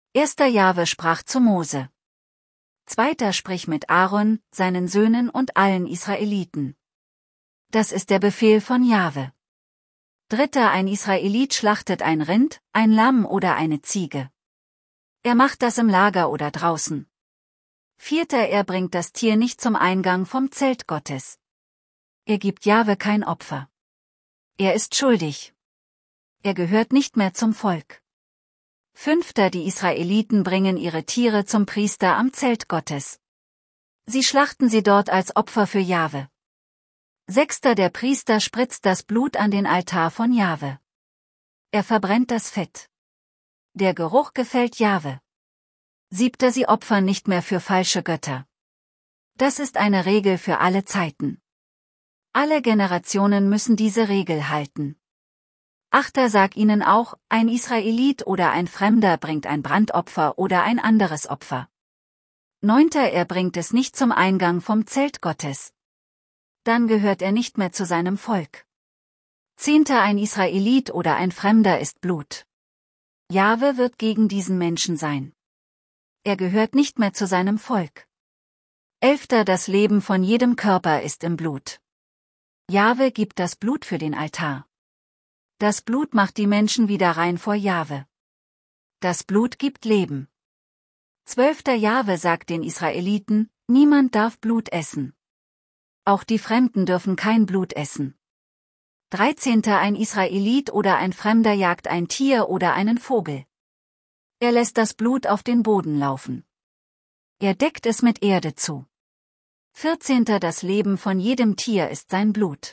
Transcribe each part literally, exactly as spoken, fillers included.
Erster Jahwe sprach zu Mose. Zweiter sprich mit Aaron, seinen Söhnen und allen Israeliten. Das ist der Befehl von Jahwe. Dritter ein Israelit schlachtet ein Rind, ein Lamm oder eine Ziege. Er macht das im Lager oder draußen. Vierter er bringt das Tier nicht zum Eingang vom Zelt Gottes. Er gibt Jahwe kein Opfer. Er ist schuldig. Er gehört nicht mehr zum Volk. Fünfter die Israeliten bringen ihre Tiere zum Priester am Zelt Gottes. Sie schlachten sie dort als Opfer für Jahwe. Sechster der Priester spritzt das Blut an den Altar von Jahwe. Er verbrennt das Fett. Der Geruch gefällt Jahwe. Siebter sie opfern nicht mehr für falsche Götter. Das ist eine Regel für alle Zeiten. Alle Generationen müssen diese Regel halten. Achter sag ihnen auch, ein Israelit oder ein Fremder bringt ein Brandopfer oder ein anderes Opfer. Neunter er bringt es nicht zum Eingang vom Zelt Gottes. Dann gehört er nicht mehr zu seinem Volk. Zehnter ein Israelit oder ein Fremder ist Blut. Jahwe wird gegen diesen Menschen sein. Er gehört nicht mehr zu seinem Volk. Elfter das Leben von jedem Körper ist im Blut. Jahwe gibt das Blut für den Altar. Das Blut macht die Menschen wieder rein vor Jahwe. Das Blut gibt Leben. Zwölfter Jahwe sagt den Israeliten, niemand darf Blut essen. Auch die Fremden dürfen kein Blut essen. Dreizehnter ein Israelit oder ein Fremder jagt ein Tier oder einen Vogel. Er lässt das Blut auf den Boden laufen. Er deckt es mit Erde zu. Vierzehnter das Leben von jedem Tier ist sein Blut.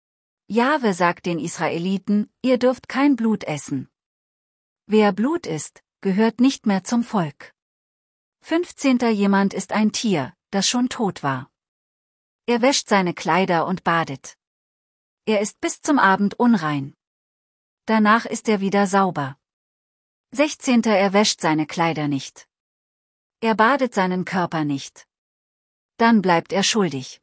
Jahwe sagt den Israeliten, ihr dürft kein Blut essen. Wer Blut isst, gehört nicht mehr zum Volk. Fünfzehnter jemand ist ein Tier, das schon tot war. Er wäscht seine Kleider und badet. Er ist bis zum Abend unrein. Danach ist er wieder sauber. Sechzehnter er wäscht seine Kleider nicht. Er badet seinen Körper nicht. Dann bleibt er schuldig.